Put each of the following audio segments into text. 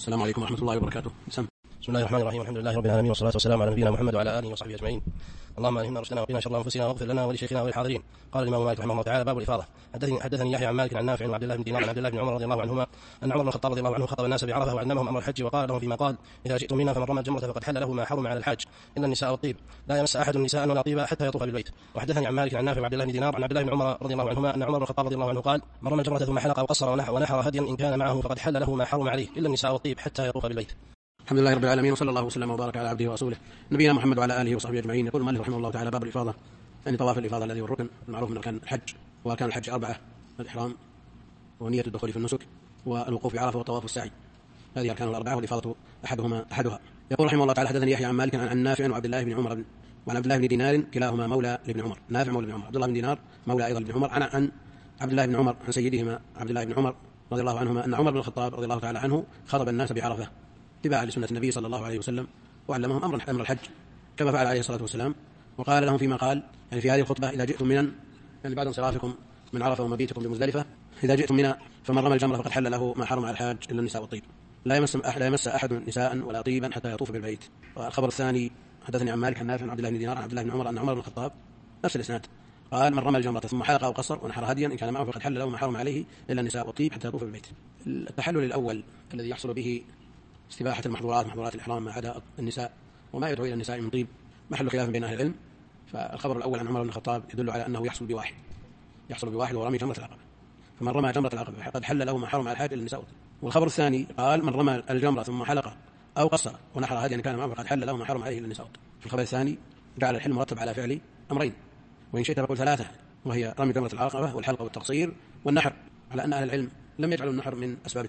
السلام عليكم ورحمة الله وبركاته. بسم الله الرحمن الرحيم. الحمد لله رب العالمين، والصلاة والسلام على نبينا محمد وعلى آله وصحبه أجمعين. اللهم ألهمنا رشدنا وقنا شر أنفسنا واغفر لنا ولشيخنا وللحاضرين. قال الإمام مالك رحمه الله تعالى: باب الإفاضة. حدثني يحيى عن مالك عن نافع وعبد الله بن دينار عن عبد الله بن عمر رضي الله عنهما أن عمر بن الخطاب رضي الله عنه خطب الناس بعرفة وعلمهم أمر الحج، وقال لهم فيما قال: إذا جئتم منا فمن رمى الجمرة فقد حل له ما حرم على الحاج إلا النساء والطيب، لا يمس أحد نساء ولا طيبا حتى يطوف بالبيت. وحدثني عن مالك عن نافع وعبد الله بن دينار عن عبد الله بن عمر رضي الله عنهما أن عمر بن الخطاب رضي الله عنه قال: من رمى الجمرة ثم حلق وقصر ونحر هديا إن كان معه فقد حل له ما حرم عليه إلا النساء والطيب حتى يطوف بالبيت. الحمد لله رب العالمين، وصلى الله وسلم وبارك على عبده ورسوله نبينا محمد وعلى آله وصحبه أجمعين. يقول المؤلف رحمه الله تعالى: باب الإفاضة، يعني طواف الإفاضة الذي هو الركن المعروف من أركان الحج. وأركان الحج 4: الإحرام ونية الدخول في النسك والوقوف في عرفة والطواف والسعي. هذه أركان الأربعة، والإفاضة أحدها. يقول رحمه الله تعالى: حدثني يحيى عن مالك عن نافع وعبد الله بن عمر وعن عبد الله بن دينار كلاهما مولى لابن عمر. نافع مولى ابن عمر، عبد الله بن دينار مولى أيضا لابن عمر، عن عبد الله بن عمر عن سيدهما عبد الله بن عمر رضي الله عنهما أن عمر بن الخطاب رضي الله تعالى عنه خطب الناس بعرفة اتباعا لسنة النبي صلى الله عليه وسلم، وعلمهم أمر الحج كما فعل عليه الصلاة والسلام. وقال لهم فيما قال، يعني في هذه الخطبة: إذا جئتم منا، يعني بعد انصرافكم من عرفة ومبيتكم بمزدلفة، إذا جئتم منا فمن رمى الجمرة فقد حل له ما حرم على الحاج إلا النساء والطيب، لا يمس أحد نساء ولا طيبا حتى يطوف بالبيت. والخبر الثاني: حدثني عن مالك عن نافع عن عبد الله بن دينار عن عبد الله بن عمر أن عمر بن الخطاب نفس الإسناد قال: من رمى الجمرة ثم حلق أو قصر ونحر هديا إن كان معه فقد حل له ما حرم عليه إلا النساء والطيب حتى يطوف بالبيت. التحلل الأول الذي يحصل به استباحة محظورات الإحرام ما عدا النساء وما يدعو إلى النساء من طيب محل خلاف بين أهل العلم. فالخبر الأول عن عمر بن الخطاب يدل على أنه يحصل بواحد ورمي جمرة العقبة، فمن رمى جمرة العقبة فقد حل له ما حرم على الحاج إلا النساء. والخبر الثاني قال: من رمى الجمرة ثم حلق أو قصر ونحر هديا كان معه فقد حل له ما حرم عليه إلا النساء. في الخبر الثاني جعل الحل مرتب على فعل أمرين، وإن شئت فقل 3، وهي رمي جمرة العقبة والحلق والتقصير والنحر، على أن أهل العلم لم يجعلوا النحر من أسباب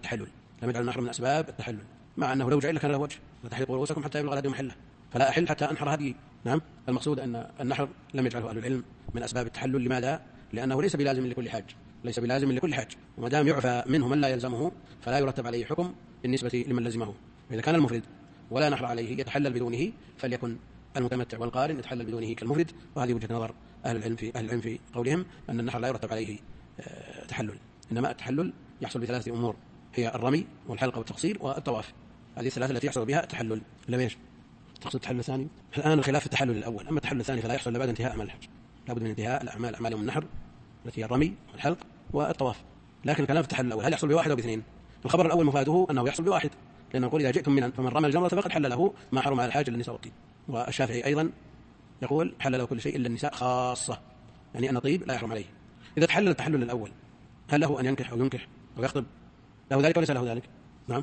التحلل، مع أنه لو جعل كان له وجه: لا تحلقوا رؤوسكم حتى يبلغ الهدي محله، فلا أحل حتى أنحر هدي. نعم، المقصود أن النحر لم يجعله أهل العلم من أسباب التحلل. لماذا؟ لأنه ليس بلازم لكل حاج، وما دام يعفى منه من لا يلزمه فلا يرتب عليه حكم بالنسبة لمن لزمه. إذا كان المفرد ولا نحر عليه يتحلل بدونه، فليكن المتمتع والقارن يتحلل بدونه كالمفرد. وهذه وجهة نظر أهل العلم في قولهم أن النحر لا يرتب عليه تحلل، إنما التحلل يحصل ب3 أمور: هي الرمي والحلق والتقصير والطواف. هذه الثلاثة التي يحصل بها التحلل. لم يش تقصد التحلل الثاني؟ الآن الخلاف في التحلل الأول، أما التحلل الثاني فلا يحصل إلا بعد انتهاء أعمال الحج، لابد من انتهاء أعمال يوم النحر التي هي الرمي والحلق والطواف. لكن الكلام في التحلل الأول هل يحصل بواحد أو باثنين؟ الخبر الأول مفاده أنه يحصل بواحد، لأنه يقول: إذا جئتم منا فمن رمى الجمرة فقد حل له ما حرم على الحاج إلا النساء والطيب. والشافعي أيضا يقول: حل له كل شيء إلا النساء خاصة، يعني أن طيب لا يحرم عليه. إذا تحلل التحلل الأول هل له أن ينكح أو يخطب؟ له ذلك وليس له ذلك؟ نعم.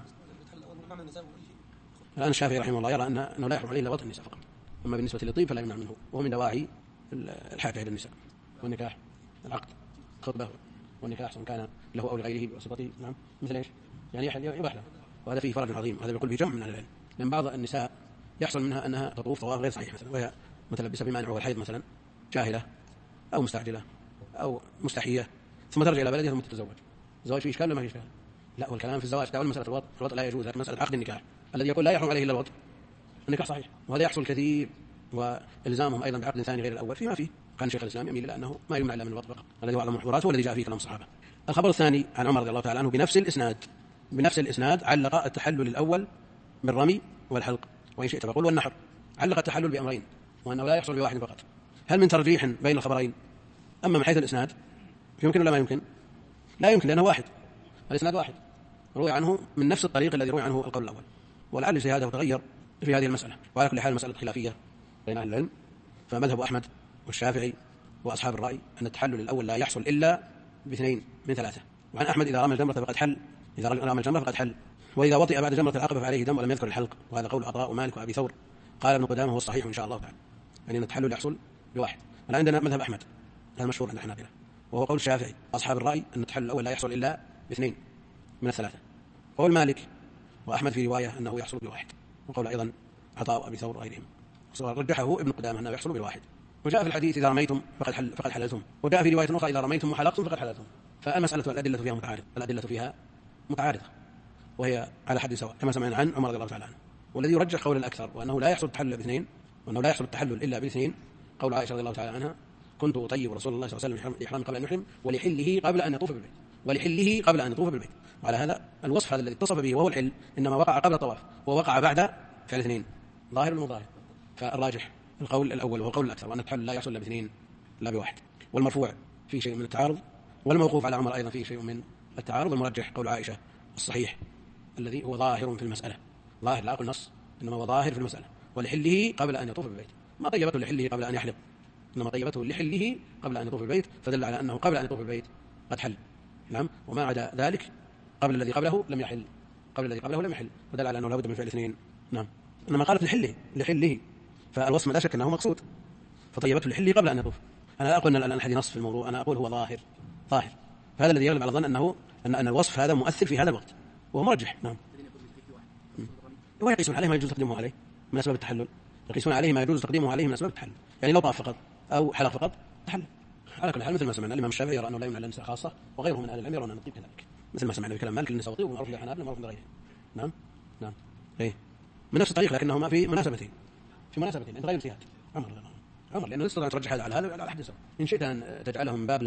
الآن الشافعي رحمه الله يرى أنه لا يحرم عليه إلا وطء النساء فقط، أما بالنسبة للطيب فلا يمنع منه، وهو من دواعي الحاجة إلى النساء والنكاح، العقد، الخطبة والنكاح سواء كان له أو لغيره بواسطته. نعم، مثل إيش؟ يعني يباح له، وهذا فيه فرق عظيم. هذا يقول فيه جمع من أهل العلم، لأن بعض النساء يحصل منها أنها تطوف طواف غير صحيح مثلا، وهي متلبسة بمانع والحيض مثلا، جاهلة أو مستعجلة أو مستحية، ثم ترجع إلى بلدها ثم تتزوج. الزواج فيه إشكال ولا ما فيه إشكال؟ لا، والكلام في الزواج تعال مسألة الوطء لا يجوز، مسألة عقد النكاح الذي يقول لا يحرم عليه إلا الوطء، النكاح صحيح، وهذا يحصل كثير، والزامهم أيضا بعقد ثاني غير الأول فيما فيه. كان شيخ الإسلام يميل إلى أنه ما يمنع إلا من الوطء فقط، الذي هو أعظم المحظورات، هو الذي جاء فيه كلام الصحابة. الخبر الثاني عن عمر رضي الله تعالى عنه بنفس الإسناد علق التحلل الأول بالرمي والحلق، وإن شئت فقل والنحر. علق التحلل بأمرين، وأنه لا يحصل بواحد فقط. هل من ترجيح بين الخبرين؟ أما من حيث الإسناد يمكن ولا ما يمكن؟ لا يمكن، لأنه واحد، الإسناد واحد، روي عنه من نفس الطريق الذي روي عنه القول الأول، ولعل اجتهاده تغير في هذه المسألة. وعلى كل حال مسألة خلافية بين أهل العلم، فمذهب أحمد والشافعي وأصحاب الرأي أن التحلل الأول لا يحصل إلا باثنين من 3. وعن أحمد: إذا رمى الجمرة فقد حل، وإذا وطئ بعد جمرة العقبة فعليه دم ولم يذكر الحلق. وهذا قول عطاء ومالك وأبي ثور. قال ابن قدامة: هو الصحيح إن شاء الله تعالى، يعني أن التحلل يحصل بواحد. الآن عندنا مذهب أحمد، هذا مشهور عند الحنابلة، وهو قول الشافعي أصحاب الرأي أن التحلل الأول لا يحصل إلا باثنين من 3. قول مالك وأحمد في رواية أنه يحصل بواحد، وقول أيضا عطاء وأبي ثور وغيرهم، رجحه ابن قدامة أنه يحصل بالواحد. وجاء في الحديث: إذا رميتم فقد حللتم، وجاء في رواية أخرى: إذا رميتم وحلقتم فقد حللتم. فالمسألة الأدلة فيها متعارضة، وهي على حد سواء كما سمعنا عن عمر رضي الله تعالى عنه. والذي يرجح قول الأكثر وأنه لا يحصل التحلل باثنين، وأنه لا يحصل التحلل إلا باثنين، قول عائشة رضي الله تعالى عنها: كنت أطيب رسول الله صلى الله عليه وسلم إحرام قبل أن يحرم ولحله قبل أن يطوف بالبيت. ولحله قبل أن يطوف بالبيت. وعلى هذا الوصف هذا الذي اتصف به وهو الحل إنما وقع قبل الطواف ووقع بعد فعل اثنين، ظاهر ومظاهر. فالراجح القول الأول وهو القول الأكثر، وأن التحلل لا يحصل إلا باثنين لا بواحد. والمرفوع فيه شيء من التعارض، والموقوف على عمر أيضا فيه شيء من التعارض. والمرجح قول عائشة الصحيح الذي هو ظاهر في المسألة، ظاهر لا أقول نص، إنما هو ظاهر في المسألة. ولحله قبل أن يطوف بالبيت، ما طيبته لحله قبل أن يحلق، إنما طيبته لحله قبل أن يطوف بالبيت، فدل على أنه قبل أن يطوف بالبيت قد حل. نعم. وما عدا ذلك قبل الذي قبله لم يحل، قبل الذي قبله لم يحل، فدل على أنه لا بد من فعل اثنين. نعم. إنما قالت لحله فالوصف لا شك أنه مقصود، فطيبته لحله قبل أن يطوف. أنا لا أقول أن الحديث نص في الموضوع، أنا أقول هو ظاهر. فهذا الذي يغلب على الظن أن الوصف هذا مؤثر في هذا الوقت وهو مرجح. نعم. ويقيسون عليه ما يجوز تقديمه عليه من أسباب التحلل، يقيسون عليه ما يجوز تقديمه عليه من أسباب التحلل. يعني لو طاف فقط أو حلق فقط تحلل. على كل حال مثل ما سمعنا الإمام الشافعي يرى أنه لا يمنع للنساء خاصة، وغيره من أهل العلم يرون أن الطيب كذلك، مثل ما سمعنا بكلام مالك النساء وطيب ومعروف للحنابلة ومعروف لغيره. نعم. إيه من نفس الطريق، لكنهما في مناسبتين أنت غير اجتهاد عمر لأنه يستطيع أن ترجح هذا على هذا وعلى أحد سواء. إن شئت أن تجعله من باب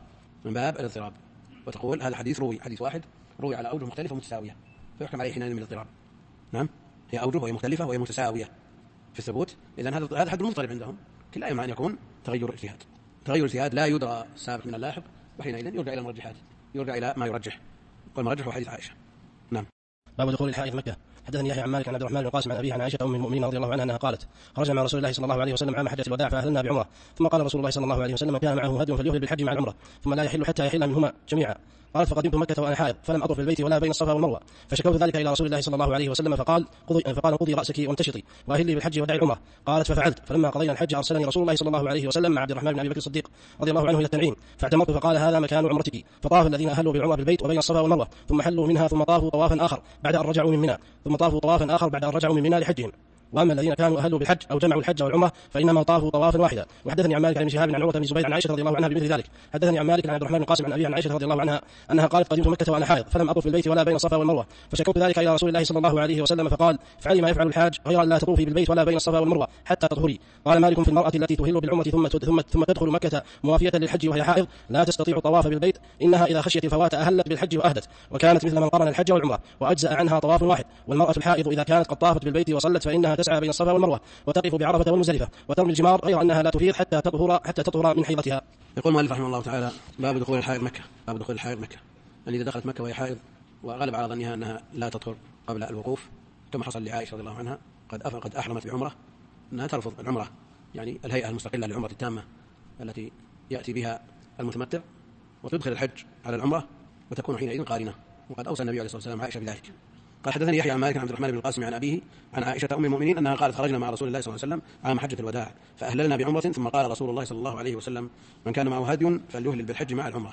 الاضطراب وتقول هذا حديث حديث واحد روي على أوجه مختلفة متساوية فيحكم عليه حينئذ من الاضطراب. نعم. هي أوجه وهي مختلفة وهي متساوية في الثبوت، إذن هذا حد المضطرب عندهم. لا يمنع أن يكون تغير اجتهاد لا يدرى السابق من اللاحق، وحينئذ يرجع إلى المرجحات، يرجع إلى ما يرجح، والمرجح هو حديث عائشة. نعم. باب دخول الحائض مكة. حدثني يحيى عن مالك عن عبد الرحمن بن القاسم عن أبيه عن عائشة أم المؤمنين رضي الله عنها أنها قالت: خرجنا مع رسول الله صلى الله عليه وسلم عام حجة الوداع فأهللنا بعمرة، ثم قال رسول الله صلى الله عليه وسلم: كان معه هدي فليهل بالحج مع العمرة، ثم لا يحل حتى يحل منهما جميعا. قالت: فقدمت مكة وأنا حائض فلم أطف بالبيت ولا بين الصفا والمروة، فشكوت ذلك إلى رسول الله صلى الله عليه وسلم فقال: قضي رأسك وامتشطي وأهلي بالحج ودعي العمرة. قالت: ففعلت، فلما قضينا الحج أرسلني رسول الله صلى الله عليه وسلم مع عبد الرحمن بن أبي بكر الصديق رضي الله عنه إلى التنعيم، فاعتمرت فقال: هذا مكان عمرتك. فطاف الذين أهلوا بالعمرة بالبيت وبين الصفا والمروة، ثم حلوا منها، ثم طافوا طوافا آخر بعد أن رجعوا من منى، ثم طافوا طوافا آخر بعد أن رجعوا من منى لحجهم. واما الذين كانوا اهلوا بالحج او جمعوا الحج والعمره فانما طافوا طوافا واحدا. وحدثني عن مالك عن شهاب عن عروه بن الزبير عن عائشه رضي الله عنها بمثل ذلك. حدثني عن مالك عن عبد الرحمن بن القاسم عن ابي عن عائشه رضي الله عنها انها قالت: قدمت مكه وانا حائض فلم اطف بالبيت ولا بين الصفا والمروه، فشكوت ذلك الى رسول الله صلى الله عليه وسلم فقال: افعلي ما يفعل الحاج غير ان لا تطوفي بالبيت ولا بين الصفا والمروه حتى تطهري. قال مالك: في المراه التي تهل بالعمره ثم تدخل مكه موافيه للحج وهي حائض لا تستطيع الطواف بالبيت، انها اذا خشيت الفوات اهلت بالحج واهدت، وكانت مثل من قرن الحج والعمره واجزا عنها طواف واحد. والمراه الحائض اذا كانت قد طافت بالبيت وصلت فانها تسعى بين الصفا والمروه وتقف بعرفة والمزدلفة وترمي الجمار غير أنها لا تفيض حتى تطهر من حيضتها. يقول المؤلف رحمه الله تعالى: باب دخول الحائض مكة. يعني إذا دخلت مكة وهي حائض وغلب على ظنها أنها لا تطهر قبل الوقوف، كما حصل لعائشة رضي الله عنها قد أحرمت بعمرة، أنها ترفض العمرة، يعني الهيئة المستقلة للعمرة التامة التي يأتي بها المتمتع، وتدخل الحج على العمرة وتكون حينئذ قارنة. وقد أوصى النبي عليه الصلاة والسلام عائشة بذلك. قال: حدثني يحيى عن مالك عن عبد الرحمن بن القاسم عن أبيه عن عائشة أم المؤمنين أنها قالت: خرجنا مع رسول الله صلى الله عليه وسلم عام حجة الوداع فأهللنا بعمرة، ثم قال رسول الله صلى الله عليه وسلم: من كان معه هدي فليهلل بالحج مع العمرة.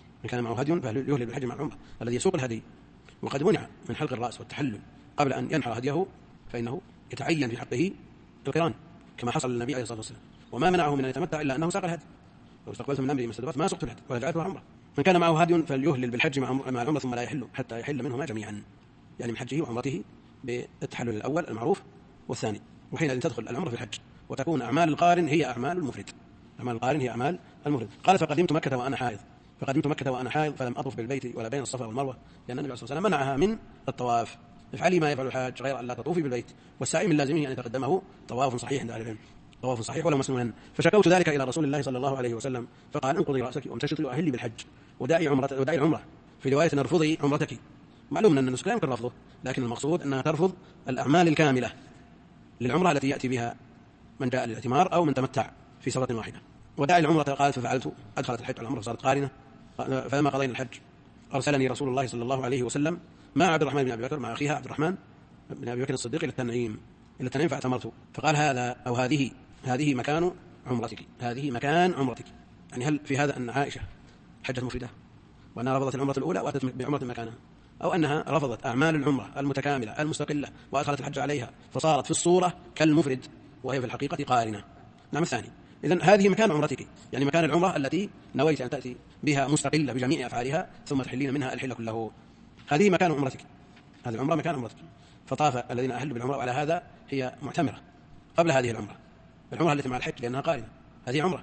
الذي يسوق الهدي وقد منع من حلق الرأس والتحلل قبل أن ينحر هديه فإنه يتعين في حقه القران كما حصل للنبي عليه الصلاة والسلام، وما منعه من أن يتمتع إلا أنه ساق الهدي. لو استقبلت من أمري ما استدبرت ما سقت الهدي ولا جعلتها عمرة. من كان معه هدي فليهلل بالحج مع العمرة ثم لا يحل حتى يحل منهما جميعا، يعني من حجه وعمرته بالتحلل الأول المعروف والثاني، وحينئذ تدخل العمرة في الحج وتكون أعمال القارن هي أعمال المفرد. قال: فقدمت مكة وأنا حائض فلم أطف بالبيت ولا بين الصفا والمروة، لأن النبي صلى الله عليه وسلم منعها من الطواف. افعلي ما يفعل الحاج غير أن لا تطوفي بالبيت، والسعي من لازمه أن يتقدمه طواف صحيح عند أهل العلم، طواف صحيح ولا مسنونا. فشكوت ذلك إلى رسول الله صلى الله عليه وسلم فقال: انقضي رأسك وامتشطي وأهلي بالحج وداعي العمرة. في رواية: ارفضي عمرتك. معلوم أن النسك لا يمكن رفضه، لكن المقصود أنها ترفض الأعمال الكاملة للعمرة التي يأتي بها من جاء للاعتمار أو من تمتع في سفرة واحدة. وداعي العمرة قالت: ففعلت، أدخلت الحج على العمرة وصارت قارنة. فلما قضينا الحج أرسلني رسول الله صلى الله عليه وسلم مع عبد الرحمن بن أبي بكر مع أخيها عبد الرحمن بن أبي بكر الصديق إلى التنعيم فاعتمرت. فقال: هذا أو هذه مكان عمرتك. يعني هل في هذا أن عائشة حجت مفردة وأنها رفضت العمرة الأولى وأتت بعمرة مكانها، أو أنها رفضت أعمال العمرة المتكاملة المستقلة وأدخلت الحج عليها فصارت في الصورة كالمفرد وهي في الحقيقة قارنة؟ نعم. الثاني: إذن هذه مكان عمرتك، يعني مكان العمرة التي نويت أن تأتي بها مستقلة بجميع أفعالها ثم تحلين منها الحل كله. هذه مكان عمرتك، هذه العمرة مكان عمرتك. فطاف الذين أهلوا بالعمرة، وعلى هذا هي معتمرة قبل هذه العمرة التي مع الحج لأنها قارنة، هذه عمرة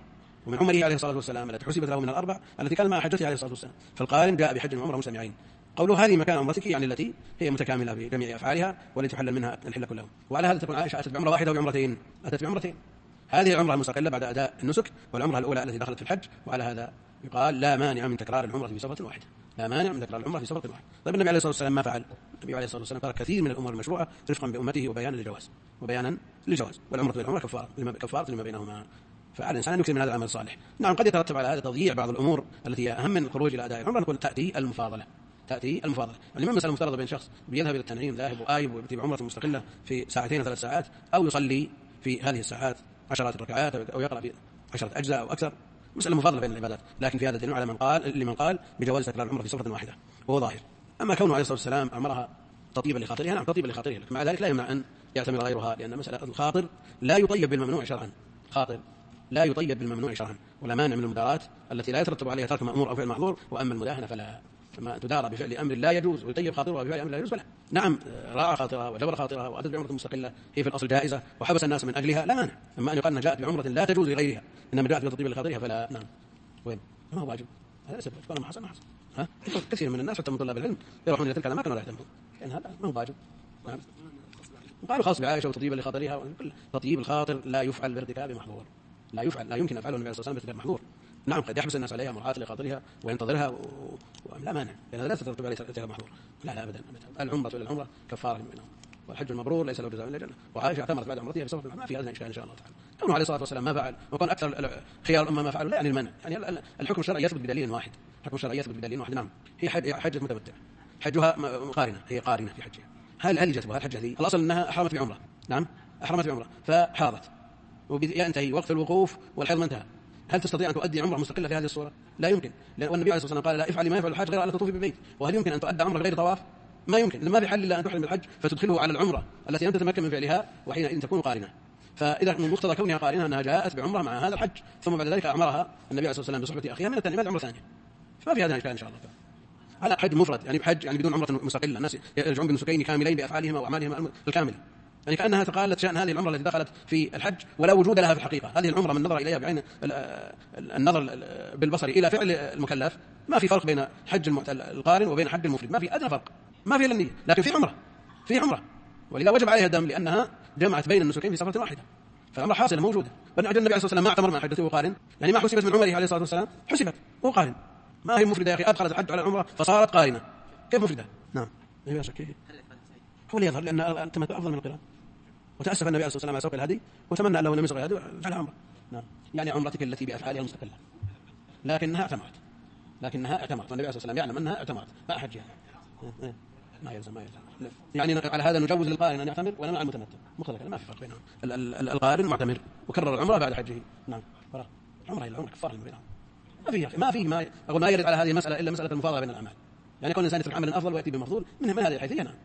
ومن عمره عليه الصلاة والسلام التي حسبت له من الأربع التي كان مع حجته عليه الصلاة والسلام. فالقارن جاء بحج وعمرة مجتمعين. قوله هذه مكان عمرتك يعني التي هي متكاملة بجميع أفعالها والتي تحلل منها الحل كله. وعلى هذا تكون عائشة أتت بعمرة واحدة وبعمرتين، أتت بعمرتين. هذه العمرة المستقلة بعد أداء النسك، والعمرة الأولى التي دخلت في الحج. وعلى هذا يقال لا مانع من تكرار العمرة في سفرة واحدة، لا مانع من تكرار العمرة في سفرة واحدة. طيب النبي عليه الصلاة والسلام ما فعل؟ النبي عليه الصلاة والسلام ترك كثير من الأمور المشروعة رفقا بأمته وبيانا للجواز، والعمرة بالعمرة كفارة لما بينهما. فعلى الإنسان أن يكثر من هذا العمل الصالح. نعم قد يترتب على هذا تضييع بعض الأمور التي هي أهم من الخروج إلى أداء العمرة، نقول تأتي المفاضلة. يعني من مسألة مفترضة بين شخص بيذهب إلى التنعيم ذاهب وآيب ويأتي بعمرة مستقلة في 2 أو 3 ساعات، أو يصلي في هذه الساعات 10 ركعات أو يقرأ في 10 أجزاء أو أكثر، مسألة مفاضلة بين العبادات. لكن في هذا دليل على لمن قال بجواز تكرار العمرة في سفرة واحدة وهو ظاهر. أما كونه عليه الصلاة والسلام أمرها تطيبا لخاطرها، نعم تطيبا لخاطرها، مع ذلك لا يمنع أن يعتمر غيرها، لأن مسألة الخاطر لا يطيب بالممنوع شرعا، خاطر لا يطيب بالممنوع شرعا، ولا مانع من المدارات التي لا يترتب عليها ترك مأمور أو فعل محظور. وأما المداهنة فلا، فما تدار بفعل أمر لا يجوز ويطيب خاطرها بفعل أمر لا يجوز فلا. نعم راعى خاطرها وجبر خاطرها وأتت بعمرة مستقلة هي في الأصل جائزة وحبس الناس من أجلها، لا مانع. أما أن يقال أنها جاءت بعمرة لا تجوز لغيرها إنما جاءت بتطيب لخاطرها فلا. نعم وين ما هو واجب، هذا سبب ما حصل كثير من الناس حتى من طلاب العلم يروحون إلى تلك الأماكن ولا يهتمون، لأن هذا ما هو واجب. نعم وقالوا خاص بعائشة وتطيب لخاطرها. تطيب الخاطر لا يفعل بارتكاب محظور، لا يمكن أفعله النبي صلى الله عليه وسلم بارتكاب محظور. نعم قد يحبس الناس عليها مراعاة لخاطرها وينتظرها لا مانع، لأن لا تترتب عليه ارتكاب محظور. لا أبدا. العمرة إلى العمرة كفارة بينهم، والحج المبرور ليس له جزاء إلا الجنة. وعائشة اعتمرت بعد عمرتها في سفر، ما في أدنى إشكال إن شاء الله تعالى. كونه عليه الصلاة والسلام ما فعل وكان أكثر خيار الأمة ما فعلوا لا يعني المنع، يعني الحكم الشرعي يثبت بدليل واحد، الحكم الشرعي يثبت بدليل واحد. نعم هي حجة متمتع، حجها قارنة، هي قارنة في حجها. هل جت بها الحجة هذه؟ الأصل أنها أحرمت بعمرة، نعم أحرمت بعمرة فحاضت وينتهي وقت الوقوف والحيض ما انتهى، هل تستطيع أن تؤدي عمرة مستقلة في هذه الصورة؟ لا يمكن، لأن النبي عليه الصلاة والسلام قال لا افعلي ما يفعل الحاج غير أن تطوفي بالبيت. وهل يمكن أن تؤدى عمرة بغير طواف؟ ما يمكن، ما في حل إلا أن تحرم الحج فتدخله على العمرة التي لم تتمكن من فعلها وحينئذ تكون قارنة. فإذا من مقتضى كونها قارنة أنها جاءت بعمرة مع هذا الحج، ثم بعد ذلك أمرها النبي عليه الصلاة والسلام بصحبة أخيها من التنعيمات عمرة ثانية، فما في هذا إشكال إن شاء الله. على حج مفرد يعني بحج يعني بدون عمرة مستقلة، الناس يرجعون بنسكين كاملين بأفعالهما وأعمالهما الكاملة، يعني كأنها تقالت شأن هذه العمرة التي دخلت في الحج ولا وجود لها في الحقيقة. هذه العمرة من نظر إليها بعين النظر بالبصر إلى فعل المكلف ما في فرق بين حج القارن وبين حج المفرد، ما في أدنى فرق، ما في إلا النية، لكن في عمرة ولذا وجب عليها الدم لأنها جمعت بين النسكين في سفرة واحدة، فالعمرة حاصلة موجودة. بل النبي عليه الصلاة والسلام ما اعتمر مع حجته وقارن، يعني ما حسبت من عمره عليه الصلاة والسلام، حسبت وقارن، ما هي مفردة يا أخي، أدخلت الحج على العمرة فصارت قارنة، كيف مفردة؟ نعم لا شك هو اللي يظهر لأن التمتع أفضل من القران. وتأسف النبي عليه الصلاة والسلام على سوق الهدي وتمنى أنه لم يسوق الهدي فعل عمره. نعم يعني عمرتك التي بأفعالها المستقلة لكنها اعتمرت، والنبي عليه الصلاة والسلام يعلم أنها اعتمرت ما حجها، ما يلزم يعني على هذا نجوز للقارن أن يعتمر ونمنع المتمتع مقتضى، ما في فرق بينهم. القارن معتمر وكرر العمرة بعد حجه. نعم عمره إلى العمرة كفارة بينهم، ما أقول ما يرد على هذه المسألة إلا مسألة المفاضلة بين الأعمال، يعني كل إنسان يترك عمل أفضل ويأتي بمفضول من هذه الحيثية. نعم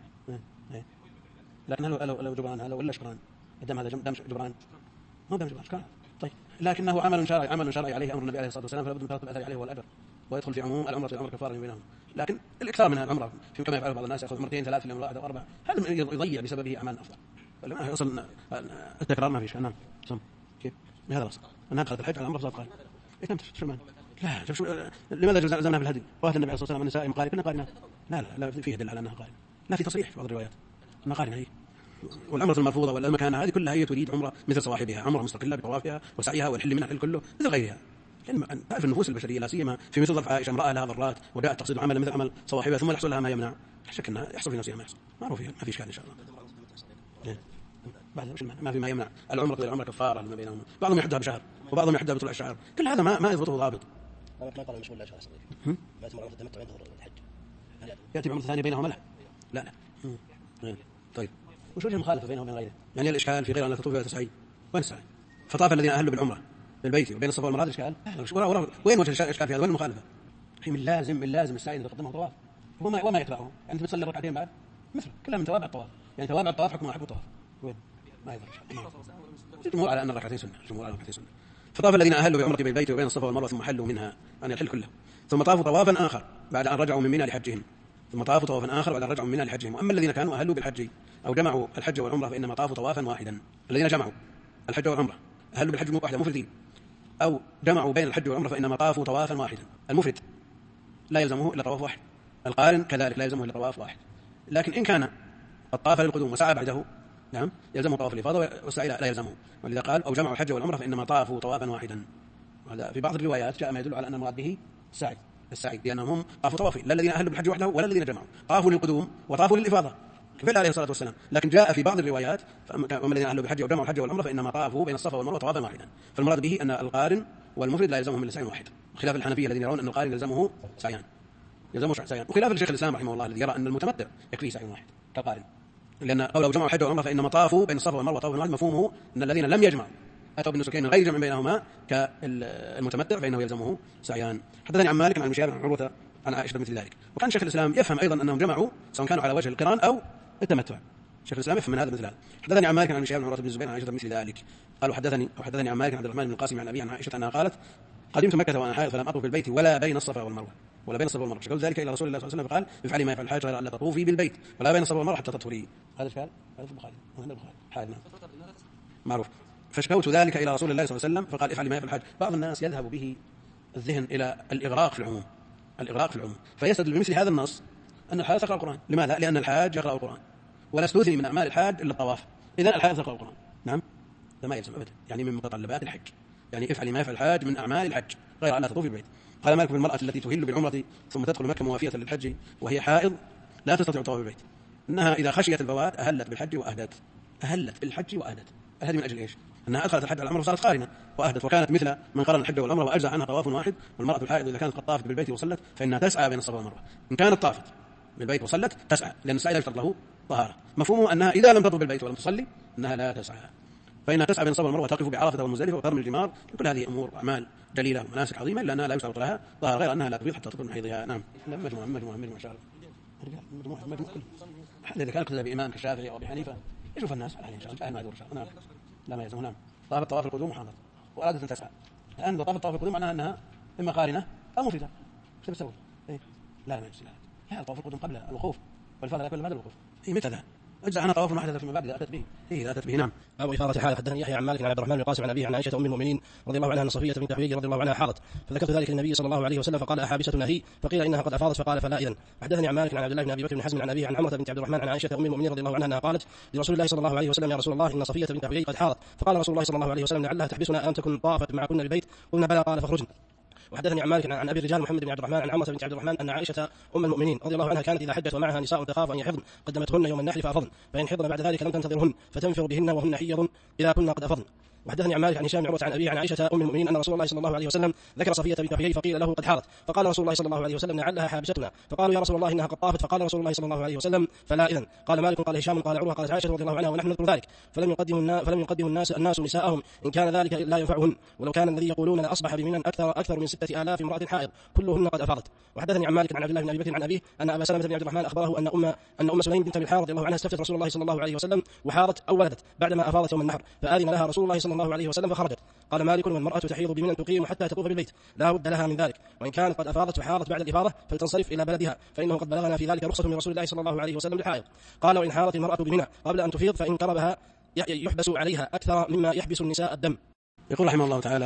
لكن لو جبران هذا ولا شكران الدم هذا دم جبران مو دم جبران شكران. طيب لكنه عمل شرعي عليه أمر النبي عليه الصلاة والسلام، فلا بد من ترتب أثر عليه هو الأجر، ويدخل في عموم العمرة كفارة بينهم. لكن الإكثار منها العمرة في كما يفعله بعض الناس يأخذ 2 3 في اليوم 1 أو 4 هذا يضيع بسببه أعمال أفضل. فلما يصل التكرار ما فيش. نعم كيف بهذا الأصل أنها دخلت الحج على العمرة فصارت قارنة. كم تشمل لا لماذا جزمنا في الهدي؟ وقال النبي عليه الصلاة والسلام النساء مقارن كنا قارنات، لا فيه دليل على أنها قارنة، لا في تصريح في بعض الروايات أنها قارنة هي. والعمرة المرفوضة والمكانة هذه كلها هي تريد عمرة مثل صواحبها، عمرة مستقلة بطوافها وسعيها والحل منها الحل كله مثل غيرها. يعني تعرف النفوس البشرية لا سيما في مثل ظرف عائشة امرأة لها ضرات وجاءت تقصد عمل مثل عمل صواحبها ثم يحصل لها ما يمنع، شك أنها يحصل في نفسها ما يحصل، معروف فيها ما في إشكال إن شاء الله. بعد ما في ما يمنع العمرة والعمرة كفارة لما بينهم، بعضهم يحدها بشهر وبعضهم يحدها بطلوع الشهر، كل هذا ما يضبطه ضابط. ما قال المشغول لا شهر ما يتم عمرة التمتع ينتظر الحج يأتي بعمرة ثانية بينهم لا طيب وش وجه المخالفة بينهم وبين غيره؟ يعني الإشكال في غير أن تطوف وتسعي وين السعي؟ فطاف الذين أهلوا بالعمرة بالبيت وبين الصفا والمروة الإشكال وين وجه الإشكال في هذا؟ وين المخالفة؟ من لازم السعي إذا تقدمه طواف وما يتبعه، يعني أنت بتصلي ركعتين بعد مثل كلها من توابع الطواف، يعني توابع الطواف حكم حكم الطواف وين ما يضر. الجمهور على أن الركعتين سنة، فطاف الذين أهلوا بعمرة بالبيت وبين الصفا والمروة ثم حلوا منها يعني الحل كله، ثم طافوا طوافا آخر بعد أن رجعوا من منى لحجهم، وأما الذين كانوا أهلوا بالحج أو جمعوا الحج والعمرة فإنما طافوا طوافا واحدا. الذين جمعوا الحج والعمرة أهلوا بالحج واحدة مفردين أو جمعوا بين الحج والعمرة فإنما طافوا طوافا واحدا. المفرد لا يلزمه إلا طواف واحد، القارن كذلك لا يلزمه إلا طواف واحد. لكن إن كان قد طاف للقدوم وسعى بعده نعم يلزمه طواف الإفاضة، والسعي لا يلزمه. ولذا قال أو جمعوا الحج والعمرة فإنما طافوا طوافا واحدا. هذا في بعض الروايات جاء ما يدل على أن المراد به السعي لأنهم هم طافوا طوافين، لا الذين أهلوا بالحج وحده ولا الذين جمعوا، طافوا للقدوم وطافوا للإفاضة كفل عليه الصلاة والسلام. لكن جاء في بعض الروايات وما الذين أهلوا بالحج وجمعوا الحج والعمرة فإنما طافوا بين الصفا والمروة طوافا واحدا. فالمراد به أن القارن والمفرد لا يلزمهم إلا سعي واحد، خلاف الحنفية الذين يرون أن القارن يلزمه سعيان، وخلاف الشيخ الإسلام رحمه الله الذي يرى أن المتمتع يكفيه سعي واحد كالقارن، لأن قوله جمعوا الحج والعمرة فإنما طافوا بين الصفا والمروة طوافا واحد مفهومه أن الذين لم يجمعوا أتوا بالنسكين من غير جمع بينهما كالمتمتع فإنه يلزمه سعيان. حدثني عن مالك عن المشاب عن عروة عن عائشة مثل ذلك. وكان شيخ الإسلام يفهم أيضا أنهم جمعوا سواء كانوا على وجه القران أو التمتع، شيخ الإسلام يفهم من هذا مثل هذا. حدثني عن مالك عن المشاب عن عروة بن الزبير عن عائشة مثل ذلك. قالوا حدثني عن مالك عن عبد الرحمن بن القاسم عن أبي عن عائشة أنها قالت قدمت مكة وأنا حائض فلم أطوف بالبيت ولا بين الصفا والمروة شكوت ذلك إلى رسول الله صلى الله عليه وسلم فقال افعلي ما يفعل الحاج غير أن لا تطوفي بالبيت ولا بين الصفا والمروة حتى تطهري. هذا إشكال هذا في البخاري حائض معروف. فشكوت ذلك إلى رسول الله صلى الله عليه وسلم فقال افعلي ما يفعل الحاج. بعض الناس يذهب به الذهن إلى الإغراق في العموم فيستدل بمثل هذا النص أن الحاج تقرأ القرآن. لماذا؟ لأن الحاج يقرأ القرآن ولا استثني من أعمال الحاج إلا الطواف، إذا الحاج تقرأ القرآن نعم فما يلزم أبدا، يعني من متطلبات الحج، يعني افعلي ما يفعل الحاج من أعمال الحج غير أن لا تطوفي بالبيت. قال مالك في المرأة التي تهل بالعمرة ثم تدخل مكة موافية للحج وهي حائض لا تستطيع الطواف بالبيت، إنها إذا خشيت الفوات أهلت بالحج وأهدت. الهدي من أجل إيش؟ أنها أدخلت الحج على العمرة وصارت قارنة وأهدت، وكانت مثل من قرن الحج والعمرة وأجزى عنها طواف واحد. والمرأة الحائض إذا كانت قد طافت بالبيت وصلت فإنها تسعى بين الصفا والمروة. إن كانت طافت بالبيت وصلت تسعى، لأن السعي لا يشترط له طهارة. مفهومه أنها إذا لم تطف بالبيت ولم تصلي أنها لا تسعى، فإنها تسعى بين الصفا والمروة وتقف بعرفة والمزدلفة وترمي الجمار. كل هذه أمور أعمال جليلة ومناسك عظيمة إلا أنها لا يشترط لها طهارة غير أنها لا تفيض حتى تطهر من حيضها. نعم مجموعة شاء الله. إذا كان كتب بإمام كالشافعي أو بحنيفة يشوف الناس على إن شاء الله ما يدور شاء الله. لا ما يلزم. نعم طاف الطواف القدوم وحاضر وأرادت أن تسعى. الآن إذا طاف الطواف القدوم معناها أنها إما قارنة أو مفردة. إيش بتسوي؟ لا ما يجوز. لا الطواف القدوم قبل الوقوف والإفاضة قبل بعد الوقوف. متى ذا أجزع عنها طواف واحد فيما بعد إذا أتت به. نعم. أبو إفاضة حالة. حدثني يحيى عن مالك عن عبد الرحمن بن القاسم عن أبيه عن عائشة أم المؤمنين رضي الله عنها أن صفية بنت حيي رضي الله عنها حاضت فذكرت ذلك للنبي صلى الله عليه وسلم فقال أحابستنا هي؟ فقيل إنها قد أفاضت فقال فلا إذن. حدثني عن مالك عن عبد الله بن أبي بكر بن حزم عن أبيه عن عمرة بنت عبد الرحمن عن عائشة أم المؤمنين رضي الله عنها أنها قالت لرسول الله صلى الله عليه وسلم يا رسول الله إن صفية بنت حيي قد حاضت. فقال رسول الله صلى الله عليه وسلم لعلها تحبسنا أن تكن طافت معكن بالبيت. قلنا بلى قال فاخرجن. وحدثني عن مالك عن ابي الرجال محمد بن عبد الرحمن عن عمرة بنت عبد الرحمن ان عائشه ام المؤمنين رضي الله عنها كانت اذا حجت ومعها نساء تخاف ان يحضن قدمتهن يوم النحر فافضن، فان حضن بعد ذلك لم تنتظرهن فتنفر بهن وهن حيض اذا كن قد افضن. وحدثني عن مالك عن هشام بن عروة عن أبيه عن عائشة أم المؤمنين أن رسول الله صلى الله عليه وسلم ذكر صفية بنت حيي فقيل له قد حاضت. فقال رسول الله صلى الله عليه وسلم لعلها حابستنا. فقالوا يا رسول الله إنها قد طافت. فقال رسول الله صلى الله عليه وسلم فلا إذن. قال مالك قال هشام قال عروة قالت عائشة رضي الله عنها ونحن نذكر ذلك فلم يقدم الناس نساءهم إن كان ذلك لا ينفعهن، ولو كان الذي يقولون لأصبح بمنا أكثر من 6000 امرأة حائض كلهن قد أفاضت. وحدثني عن مالك عن عبد الله بن أبي بكر عن أبيه أن أبا سلمة بن عبد الرحمن أخبره أن أم سليم بنت ملحان رضي الله عنها استفتت رسول الله صلى الله عليه وسلم وحاضت أو ولدت بعدما أفاضت يوم النحر فآذن لها رسول الله صلى الله عليه وسلم فخرجت. قال مالك والمرأة تحيض بمن تقيم حتى تطوف بالبيت لا بد لها من ذلك، وإن كانت قد أفاضت وحاضت بعد الإفاضة فلتنصرف إلى بلدها فإنه قد بلغنا في ذلك رخصة من رسول الله صلى الله عليه وسلم للحائض. قال وإن حاضت المرأة بمنى قبل أن تفيض فإن قربها يحبس عليها أكثر مما يحبس النساء الدم. يقول رحمه الله تعالى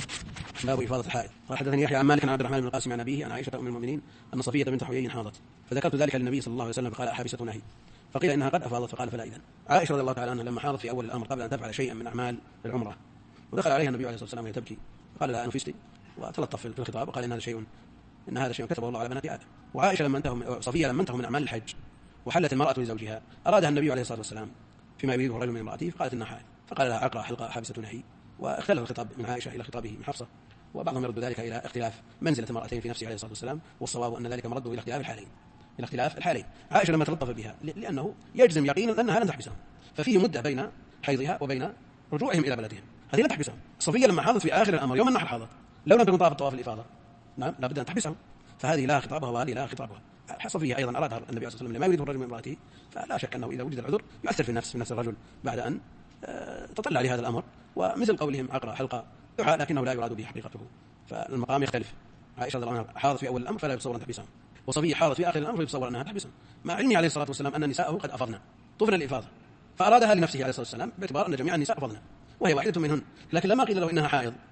باب إفاضة الحائض. حدثني يحيى عن مالك عن عبد الرحمن بن القاسم عن أبيه عن عائشة أم المؤمنين أن صفية بنت حيي حاضت فذكرت ذلك للنبي صلى الله عليه وسلم فقال أحابستنا هي؟ فقيل إنها قد أفاضت فقال فلا إذن. عائشة رضي الله تعالى عنها لما حاضت في أول الأمر قبل أن تفعل شيئا من أعمال العمرة ودخل عليها النبي عليه الصلاة والسلام وهي تبكي قال لها أنفستي وتلطف في الخطاب وقال إن هذا شيء كتبه الله على بنات آدم. وعائشة صفية لما انتهوا من أعمال الحج وحلت المرأة لزوجها أرادها النبي عليه الصلاة والسلام فيما يريده الرجل من امرأته فقالت إنها حائض فقال لها أقرأ حلقة حابستنا هي. واختلف الخطاب من عائشة إلى خطابه من حفصة وبعضهم يرد ذلك إلى اختلاف منزلة المرأتين في نفسه عليه الصلاة والسلام، والصواب أن ذلك مرده إلى اختلاف الحالين. عائشة لما تلطف بها لأنه يجزم يقينا أنها لن تحبسهم ففيه مدة بين حيضها وبين رجوعهم إلى بلدهم، هذه لا تحبسهم. صفية لما حاضت في آخر الأمر يوم النحر حاضت لو لم تكن طافت طواف الإفاضة نعم لابد أن تحبسهم، فهذه لا خطابها وهذه لا خطابها. صفية أيضا أرادها النبي صلى الله عليه وسلم لما يريده الرجل من امرأته، فلا شك أنه إذا وجد العذر يؤثر في نفس الرجل بعد أن تطلع لهذا الأمر. ومثل قولهم أقرأ حلقة دعاء لكنه لا يراد به حقيقته، فالمقام يختلف. عائشة رضي الله عنها حاضت في أول الأمر فلا يتصور أن تحبسهم، وصفية حاضت في آخر الأمر فيتصور أنها تحبسهم، مع علمه عليه الصلاة والسلام أن نساءه قد أفضنا طفنا الإفاضة فأرادها لنفسه عليه الصلاة والسلام باعتبار أن جميع النساء أفضنا وهي واحدة منهن. لكن لما قيل له إنها حائض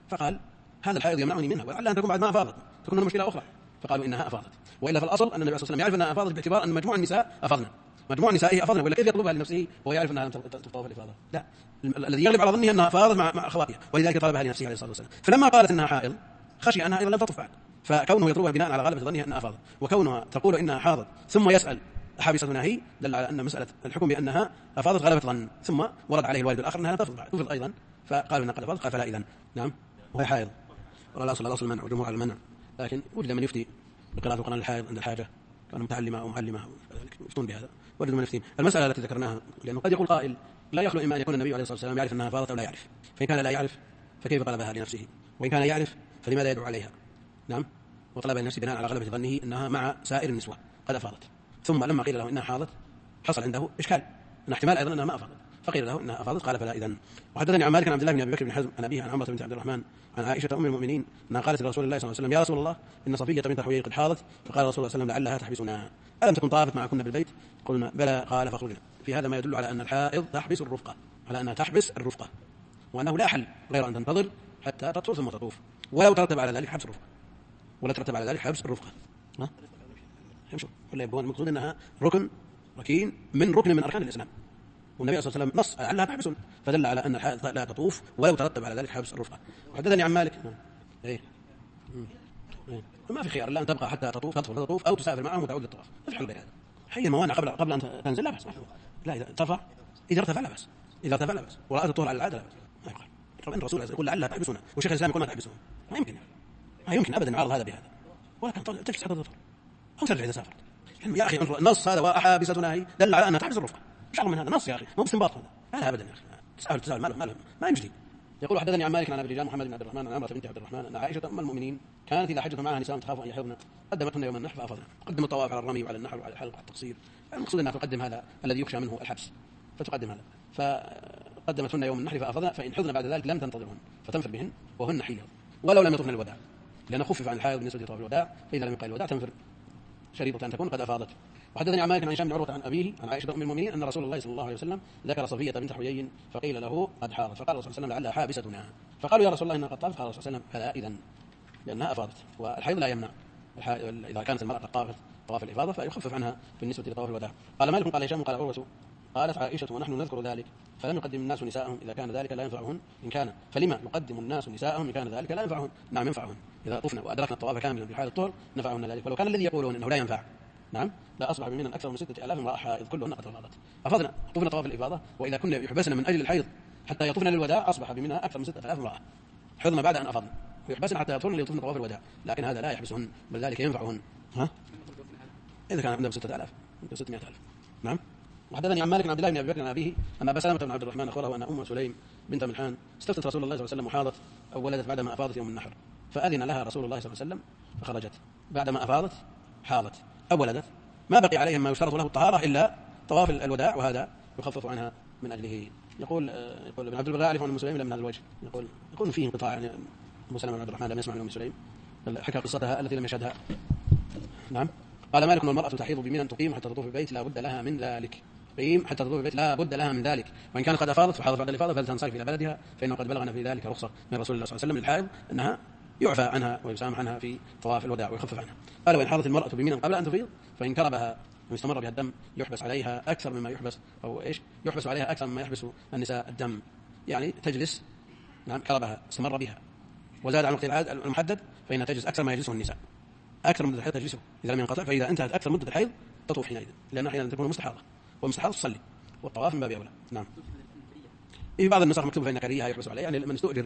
فقال هذا الحائض يمنعني منها، ولعلها تكون بعد ما أفاضت تكون مشكلة أخرى، فقالوا إنها أفاضت. وإلا في الأصل أن النبي صلى الله عليه وسلم يعرف أنها أفاضت باعتبار أن مجموع النساء أفضنا، مجموع نسائه أفضنا، ولا كيف يطلبها لنفسه وهو يعرف أنها لم تطوف الإفاضة؟ لا، الذي يغلب على ظنه أنها أفاضت مع أخواتها، ولذلك طلبها لنفسه عليه الصلاة والسلام. فلما قالت أنها حائض خشي أنها أيضا لم تطف بعد، فكونه يطلبها بناء على غلبة ظنها أنها أفاضت، وكونها تقول إنها حاضت ثم يسأل حابستنا هي، دل على أن مسألة الحكم بأنها أفاضت غلبة ظن، ثم ورد عليه الوالد الآخر أنها تفض أيضا، فقالوا إنها قد أفاضت، قال فلا إذن نعم وهي حائض. والأصل المنع والجمهور على المنع، لكن وجد من يفتي بقراءة القرآن الحائض عند الحاجة، كان متعلمة أو معلمة يفتون بهذا، وجدوا من يفتين. المسألة التي ذكرناها، لأنه قد يقول قائل لا يخلو إما أن يكون النبي عليه الصلاة والسلام يعرف أنها فاضت أو لا يعرف، فإن كان لا يعرف فكيف طلبها لنفسه، وإن كان يعرف فلماذا يدعو عليها؟ نعم، وطلبها لنفسه بناء على غلبة ظنه أنها مع سائر النسوة قد أفاضت، ثم لما قيل له إنها حاضت حصل عنده إشكال أن احتمال أيضا أنها ما أفاضت، فقيل له إنها أفاضت قال فلا إذن. وحدثني عن مالك عن عبد الله بن أبي بكر بن حزم عن أبيه عن عمرة بنت عبد الرحمن عن عائشة أم المؤمنين أنها قالت لرسول الله صلى الله عليه وسلم يا رسول الله إن صفية بنت حويي قد حاضت، فقال رسول الله صلى الله عليه وسلم لعلها تحبسنا، ألم تكن طافت معكن بالبيت؟ قلنا بلى، قال فخرجنا. في هذا ما يدل على أن الحائض تحبس الرفقة، على أنها تحبس الرفقة، وأنه لا حل غير أن تنتظر حتى تطهر ثم تطوف، ولو ترتب على ذلك حبس الرفقة، ولا ترتب على ذلك حبس الرفقة، ولا يبون المقصود أنها ركين من أركان الإسلام، والنبي صلى الله عليه وسلم نص لعلها تحبس، فدل على أن الحائض لا تطوف ولو ترتب على ذلك حبس الرفقة. وحدثني عن مالك ما في خيار الا ان تبقى حتى تطوف او تسافر معهم وتعود للطواف، ما في حل بين هذا. حي الموانع قبل ان تنزل لا بأس، لا اذا ارتفع لا بأس، ورأت الطهر على العاده لا بأس، ما يقال. طبعا الرسول يقول لعلها تحبسنا، وشيخ الاسلام يقول ما تحبسهم، ما يمكن ابدا يعارض هذا بهذا، ولكن تجلس حتى تطهر او ترجع اذا سافرت. يا اخي النص هذا وحابستنا هي دل على انها تحبس الرفقه، مش اعظم من هذا نص يا اخي، مو باستنباط هذا، لا ابدا يا اخي، تسأل ما يمجدي. يقول حدثني عن مالك عن ابي رجال محمد بن عبد الرحمن عن عمرة بنت عبد الرحمن ان عائشه ام المؤمنين كانت اذا حجت معها نساء تخاف ان يحضن قدمتهن يوم النحر فافضن، قدم الطواف على الرمي وعلى النحر وعلى الحلق وعلى التقصير، المقصود انها تقدم هذا الذي يخشى منه الحبس، فتقدم هذا، فقدمتهن يوم النحر فافضن، فان حضن بعد ذلك لم تنتظرهن فتنفر بهن وهن حيض، ولو لم يطفن الوداع، لان خفف عن الحائض بالنسبه لطواف الوداع، فاذا لم يقل الوداع تنفر شريطه ان تكون قد افاضت. وحدثني عن مالك عن هشام بن عروة عن أبيه عن عائشة أم المؤمنين أن رسول الله صلى الله عليه وسلم ذكر صفية بنت حيي فقيل له قد حاضت، فقال الرسول صلى الله عليه وسلم لعلها حابستنا، فقالوا يا رسول الله إنها قد طافت، قال الرسول صلى الله عليه وسلم فلا إذن، لأنها أفاضت، والحيض لا يمنع، إذا كانت المرأة قد طافت طواف الإفاضة فيخفف عنها بالنسبة لطواف الوداع. قال مالك قال هشام قال عروة قالت عائشة ونحن نذكر ذلك فلم يقدم الناس نساءهم إذا كان ذلك لا ينفعهن، إن كان فلما يقدم الناس نساءهم إن كان ذلك لا ينفعهن؟ نعم ينفعهن، إذا طفنا وأدركنا الطواف كاملا في حال الطهر نفعهن ذلك، ولو كان الذي يقولون إنه لا ينفع نعم لا أصبح بمنا أكثر من 6000 امرأة حائض كلهن قد أفاضن طفنا طواف الإفاضة، وإذا كنا يحبسنا من أجل الحيض حتى يطفنا للوداع أصبح بمنا أكثر من 6000 امرأة حضن بعد أن أفاضن، ويحبسنا حتى يطفنا ليطفنا طواف الوداع، لكن هذا لا يحبسهن بل ذلك ينفعهن إذا كان عندهم 6000 600,000. نعم. وحدثني عن مالك عن عبد الله بن أبي بكر عن أبيه أن أبا سلمة بن عبد الرحمن أخبره أن أم سليم بنت ملحان استفتت رسول الله صلى الله عليه وسلم وحاضت أو ولدت بعدما أفاضت يوم النحر، فأذن لها رسول الله صلى الله عليه وسلم فخرجت، بعدما أفاضت حاضت أو ولدت ما بقي عليهم ما يشترط له الطهارة إلا طواف الوداع، وهذا يخفف عنها من أجله. يقول ابن عبد البر يعرف عن أم سليم من هذا الوجه، يقول فيه انقطاع، يعني أم سلمة بن عبد الرحمن لم يسمع من أم سليم، حكى قصتها التي لم يشهدها. نعم. قال مالك والمرأة تحيض بمنى تقيم حتى تطوف البيت لا بد لها من ذلك، تقيم حتى تطوف البيت لا بد لها من ذلك، وإن كانت قد أفاضت فحاضت بعد الإفاضة فلتنصرف إلى بلدها، فإنه قد بلغنا في ذلك رخصة من رسول الله صلى الله عليه وسلم للحائض أنها يعفى عنها ويسامح عنها في طواف الوداع ويخفف عنها. قال وإن حاضت المرأة بمنى قبل أن تفيض فإن كربها ويستمر بها الدم يحبس عليها أكثر مما يحبس أو إيش يحبس عليها أكثر مما يحبس النساء الدم، يعني تجلس نعم كربها استمر بها وزاد عن وقت العاد المحدد فإنها تجلس أكثر ما يجلسه النساء، أكثر مدة الحيض تجلسه إذا لم ينقطع، فإذا انتهت أكثر مدة الحيض تطوف حينئذ، لأن أحيانا تكون مستحاضة ومستحاضة تصلي والطواف من باب أولى. نعم. في بعض النسخ مكتوب فإن كريهها يحبس عليها، يعني من استؤجر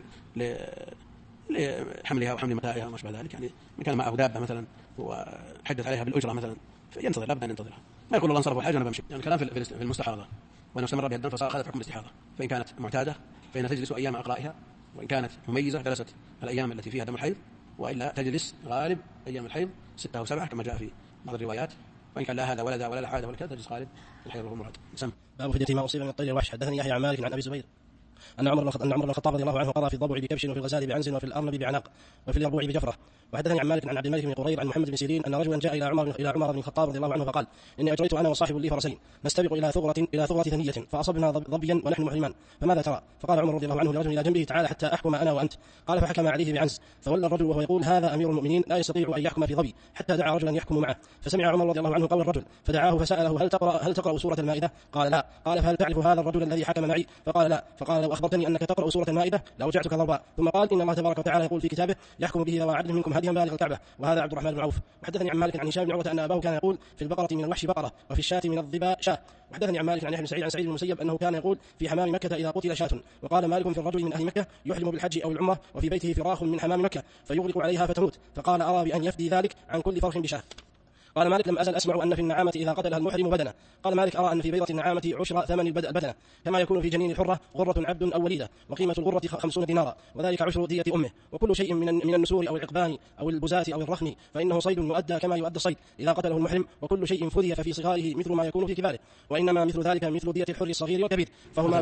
لحملها وحمل متاعها وما شابه ذلك، يعني من كان معه دابة مثلا وحدث عليها بالأجرة مثلا فينتظر لابد أن ينتظرها، ما يقول الله انصرف الحاجة أنا بمشي، يعني الكلام في المستحاضة وأنه استمر بها الدم فأخذت حكم الاستحاضة، فإن كانت معتادة فإنها تجلس أيام أقرائها، وإن كانت مميزة جلست الأيام التي فيها دم الحيض، وإلا تجلس غالب أيام الحيض 6 أو 7 كما جاء في بعض الروايات، وإن كان لا هذا ولا ذا ولا حاجة ولا كذا تجلس غالب الحيض وهو مراد. باب فدية ما أصيب من الطير الوحش. حدثني يحيى عن مالك عن أبي زبير أن عمر بن الخطاب رضي الله عنه قضى في الضبع بكبش وفي الغزال بعنز وفي الأرنب بعناق وفي اليربوع بجفرة. وحدثني عن مالك عن عبد الملك بن قرير عن محمد بن سيرين أن رجلا جاء إلى عمر بن الخطاب رضي الله عنه فقال: إني أجريت أنا وصاحب لي فرسين نستبق إلى ثغرة ثنية فأصبنا ضبيا ونحن محرمان، فماذا ترى؟ فقال عمر رضي الله عنه لرجل إلى جنبه: تعال حتى أحكم أنا وأنت. قال فحكم عليه بعنز، فولى الرجل وهو يقول: هذا أمير المؤمنين لا يستطيع أن يحكم في ظبي، حتى دعا رجلا يحكم معه. فسمع عمر رضي الله عنه قول الرجل فدعاه فسأله: هل تقرأ سورة المائدة؟ قال: لا. قال: فهل تعرف هذا الرجل الذي حكم معي؟ فقال: لا. فقال: لو أخبرتني أنك تقرأ سورة المائدة لأوجعتك ضربا. ثم قال: إن الله تبارك وتعالى يقول في كتابه: يحكم به ذوى عدل منكم هديا بالغ الكعبة. وهذا عبد الرحمن بن عوف. وحدثني عن مالك عن هشام بن عروة أن أباه كان يقول: في البقرة من الوحش بقرة وفي الشاة من الظباء شاة. وحدثني عن مالك عن يحيى بن سعيد عن سعيد بن المسيب أنه كان يقول: في حمام مكة إذا قتل شاة. وقال مالك: في الرجل من أهل مكة يحرم بالحج أو العمرة وفي بيته فراخ من حمام مكة فيغرق عليها فتموت، فقال: أرى بأن يفدي ذلك عن كل فرخ بشاة. قال مالك: لم أزل أسمع أن في النعامة إذا قتلها المحرم بدنة. قال مالك: أرى أن في بيضة النعامة عشر ثمن البدنة، كما يكون في جنين الحرة غرة عبد أو وليدة، وقيمة الغرة 50 دينارا، وذلك عشر دية أمه. وكل شيء من النسور أو العقبان أو البزاة أو الرخم فإنه صيد يؤدى كما يؤدى الصيد إذا قتله المحرم، وكل شيء فدي ففي صغاره مثل ما يكون في كباره، وإنما مثل ذلك مثل دية الحر الصغير والكبير فهما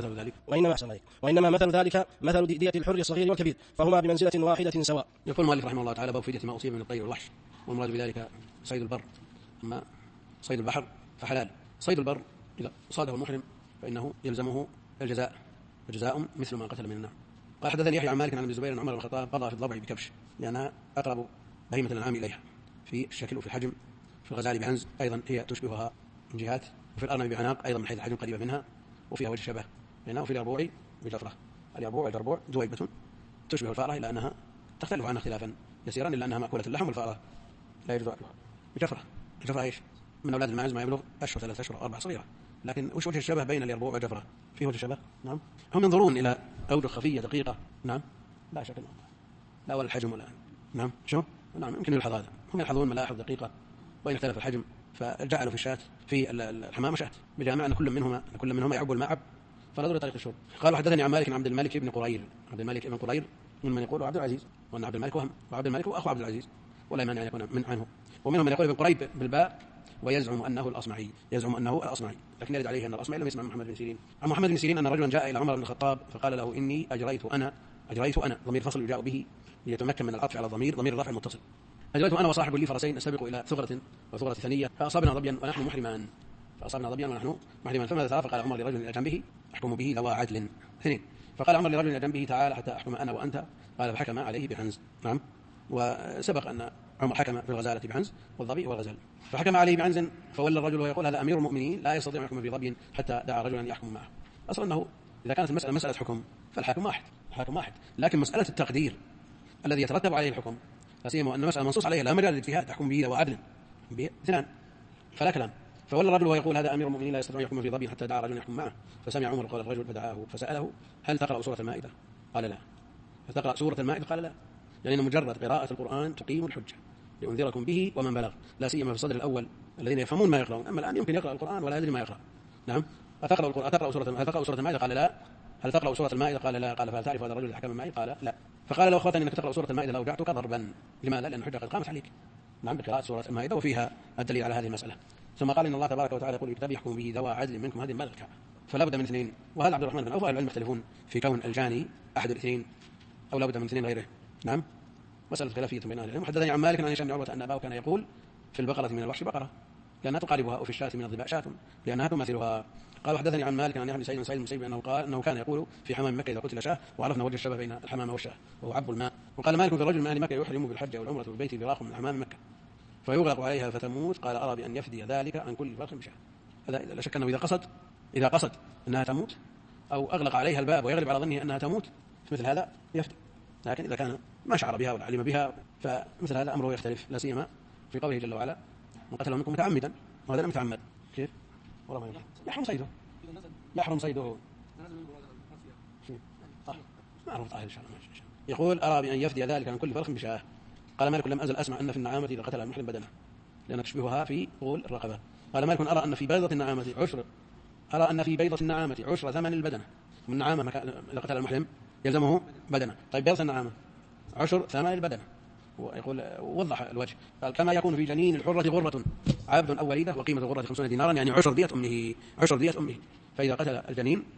مثل دية الحر الصغير والكبير فهما بمنزلة واحدة سواء. يقول المؤلف رحمه الله تعالى: باب فدية ما أصيب من الطير والوحش، والمراد بذلك صيد البر. أما صيد البحر فحلال. صيد البر إذا صاده المحرم فإنه يلزمه الجزاء، وجزاء مثل ما قتل من النعم. قال حدثني يحيى عن مالك عن ابن الزبير عن عمر بن الخطاب قضى في الضبع بكبش لأنها أقرب بهيمة الأنعام إليها في الشكل وفي الحجم. في الغزال بعنز أيضا هي تشبهها من جهات، وفي الأرنب بعناق أيضا من حيث الحجم قريبة منها وفيها وجه شبه بينها، وفي اليربوع بجفرة. اليربوع والجربوع دويبة تشبه الفأرة إلا أنها تختلف عنها اختلافا يسيرا، إلا أنها مأكولة اللحم، والفأرة لا يجوز أكلها. بجفرة إيش؟ من أولاد الماعز ما يبلغ أشهر 3 أشهر 4 صغيرة. لكن وش وجه الشبه بين اليربوع والجفرة؟ فيه وجه الشبه؟ نعم. هم ينظرون إلى أوجه خفية دقيقة. نعم. لا شك لا ولا الحجم ولا. نعم. شو؟ نعم يمكن يلحظ هذا. هم يلحظون ملاحظ دقيقة وإن اختلف الحجم، فجعلوا في الشاة في الحمام شاة بجامع أن كل منهما يعب المعب فنظر طريق الشرب. قالوا حدثني عن مالك عبد الملك بن قرير. عبد الملك بن قرير من يقول عبد العزيز، وأن عبد الملك وهم، وعبد الملك هو أخو عبد العزيز ولا مانع أن يكون من عنه. ومنهم من يقول ابن قريب بالباء ويزعم أنه الأصمعي، لكن يرد عليه أن الأصمعي لم يسمع محمد بن سيرين. عن محمد بن سيرين أن رجلا جاء إلى عمر بن الخطاب فقال له: إني أجريت أنا ضمير فصل يجاء به ليتمكن من العطف على ضمير الرفع المتصل. أجريت أنا وصاحب لي فرسين نستبق إلى ثغرة وثغرة ثنية فأصابنا ضبيا ونحن محرمان. فماذا ترى؟ فقال عمر لرجل إلى جنبه: أحكم به ذوى عدل. 2. فقال عمر لرجل إلى جنبه: تعال حتى أحكم أنا وأنت. قال فحكم عليه بعنز. نعم. وسبق أن عمر حكم في الغزالة بعنز والظبي والغزال، فحكم عليه بعنز فولى الرجل ويقول: هذا أمير المؤمنين لا يستطيع أن يحكم في ظبي حتى دعا رجلا يحكم معه. أصلا أنه إذا كانت المسألة مسألة حكم فالحاكم واحد، لكن مسألة التقدير الذي يترتب عليه الحكم لا سيما أن مسألة منصوص عليها لا مجال للاجتهاد، تحكم به وعدل باثنان فلا كلام. فولى الرجل ويقول: هذا أمير المؤمنين لا يستطيع أن يحكم في ظبي حتى دعا رجلا يحكم معه. فسمع عمر قول الرجل فدعاه فسأله: هل تقرأ سورة المائدة؟ قال: لا. هل تقرأ سورة المائدة؟ قال: لا. يعني مجرد قراءة القرآن تقيم الحجة لأنذركم به ومن بلغ، لا سيما في الصدر الأول الذين يفهمون ما يقرؤون، أما الآن يمكن يقرأ القرآن ولا يدري ما يقرأ. نعم. هل تقرأ سورة المائدة؟ قال: لا. هل تقرأ سورة المائدة؟ قال: لا. قال: فهل تعرف هذا الرجل حكم معي؟ قال: لا. فقال: لو أخبرتني أنك تقرأ سورة المائدة لأوجعتك ضربا. لماذا؟ لأن الحجة قد قامت عليك. نعم، بقراءة سورة المائدة وفيها الدليل على هذه المسألة. ثم قال: إن الله تبارك وتعالى يقول في كتابه: يحكم به ذوى عدل منكم هديا بالغ الكعبة. فلا بد من 2. وهذا عبد الرحمن بن عوف. العلم يختلفون في كون الجاني أحد الاثنين أو لا بد من 2 غيره. نعم، مسألة خلافية بين أهل العلم. حدثني عن مالك عن هشام بن عروة أن أباه كان يقول: في البقرة من الوحش بقرة لأنها تقاربها، وفي الشاة من الظباء شاة لأنها تماثلها. قال: حدثني عن مالك عن يحيى بن سعيد المسيب أنه كان يقول: في حمام مكة إذا قتل شاة، وعرفنا وجه الشبه بين الحمام والشاة وهو عب الماء. وقال مالك: في الرجل من أهل مكة يحرم بالحج أو العمرة بالبيت فراخ من حمام مكة فيغرق عليها فتموت. قال: أرى بأن يفدي ذلك عن كل فرخ بشاة. هذا لا شك أنه إذا قصد أنها تموت أو أغلق عليها الباب ويغلب على ظنه أنها تموت فمثل هذا يفدي. لكن إذا كان ما شعر بها ولا علم بها فمثل هذا أمره يختلف، لا سيما في قوله جل وعلا: من قتله منكم متعمدا. وهذا لم يتعمد. كيف؟ يحرم صيده. معروف طاهر إن شاء الله. يقول: أرى بأن يفدي ذلك عن كل فرخ بشاة. قال مالك: لم أزل أسمع أن في النعامة إذا قتل المحرم بدنه لأن تشبهها في طول الرقبة. قال مالك: أرى أن في بيضة النعامة عشر ثمن البدنة. من النعامة إذا قتل المحرم يلزمه بدنه. طيب بيضة النعامة عشر ثمن البدنة. ويقول وضح الوجه، قال: كما يكون في جنين الحرة غرة عبد أو وليدة، وقيمة الغرة 50 دينارا، يعني عشر دية أمه. فإذا قتل الجنين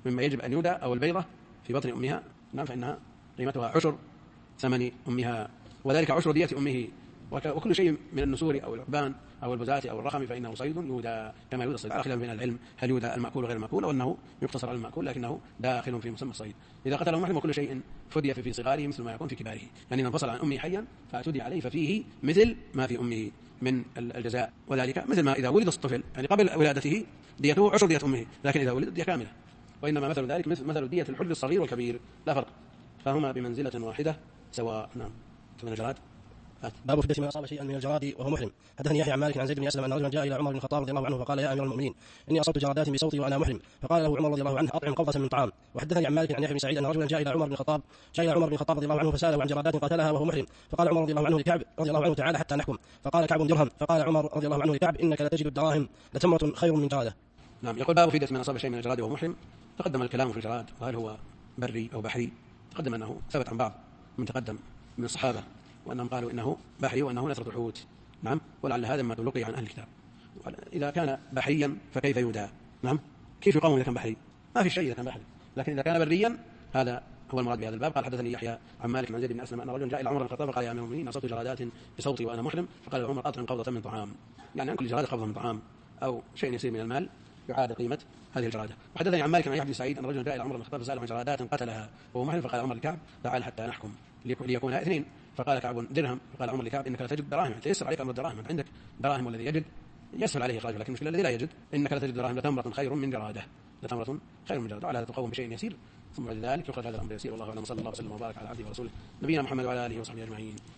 مما يجب أن يودى أو البيضة في بطن أمها، نعم، فإنها قيمتها عشر ثمن أمها، وذلك عشر دية أمه. وكل شيء من النسور أو العبان أو البزاة أو الرخم فإنه صيد يودى كما يودى الصيد، على خلاف بين العلم هل يودى المأكول غير المأكول، أو أنه يقتصر على المأكول لكنه داخل في مسمى الصيد. إذا قتله محرم وكل شيء فدي في صغاره مثل ما يكون في كباره، يعني إذا انفصل عن أمه حيا فأتودي عليه ففيه مثل ما في أمه من الجزاء، وذلك مثل ما إذا ولد الطفل يعني قبل ولادته ديته عشر دية أمه، لكن إذا ولد دية كاملة. وإنما مثل ذلك مثل دية الحر الصغير والكبير لا فرق، فهما بمنزلة واحدة سواء. نعم. الجراد. باب فدية من أصاب شيئا من الجراد وهو محرم. حدثني يحيى عن مالك عن زيد بن أسلم أن رجلا جاء إلى عمر بن الخطاب رضي الله عنه فقال: يا أمير المؤمنين، إني أصبت جرادات بصوتي وأنا محرم. فقال له عمر رضي الله عنه: أطعم قبضة من طعام. وحدثني عن مالك عن يحيى بن سعيد أن رجلا جاء إلى عمر بن الخطاب رضي الله عنه فسأله عن جرادات قتلها وهو محرم. فقال عمر رضي الله عنه لكعب رضي الله عنه: تعالى حتى نحكم. فقال كعب: درهم. فقال عمر رضي الله عنه لكعب: إنك لتجد الدراهم لتمرة خير من جرادة. نعم. يقول باب فدية من أصاب شيء من الجراد وهو محرم. تقدم الكلام في الجراد وهل هو بري أو بحري. تقدم أنه ثبت عن بعض من تقدم من الصحابة وأنهم قالوا إنه بحري وأنه نثرة الحوت. نعم. ولعل هذا ما تلقي عن أهل الكتاب. إذا كان بحريا فكيف يودى؟ نعم. كيف يقام إذا كان بحري؟ ما في شيء إذا كان بحري، لكن إذا كان بريا هذا هو المراد بهذا الباب. قال حدثني يحيى عن مالك عن زيد بن أسلم أن رجلا جاء إلى عمر بن الخطاب فقال: يا أمير المؤمنين، أصبت جرادات بصوتي وأنا محرم. فقال عمر: أطعم قبضة من طعام، يعني عن كل جرادة قبضة من طعام أو شيء يسير من المال يعادل قيمة هذه الجرادة. وحدثني عن مالك عن يحيى بن سعيد أن رجلا جاء إلى عمر بن الخطاب فسأله عن جرادات قتلها وهو محرم. فقال عمر لكعب: تعال حتى نحكم ليكون اثنين. فقال كعب: درهم. فقال عمر لكعب: إنك لا تجد دراهم، تيسر عليك أمر الدراهم، أنت عندك دراهم والذي يجد يسهل عليه إخراجه، لكن المشكلة الذي لا يجد. إنك لا تجد دراهم لتمرة خير من جرادة، لتمرة خير من جرادة، وعلى هذا تقوم بشيء يسير ثم بعد ذلك يخرج هذا الأمر يسير. والله أعلم، صلى الله وسلم وبارك على عبده ورسوله نبينا محمد وعلى آله وصحبه أجمعين.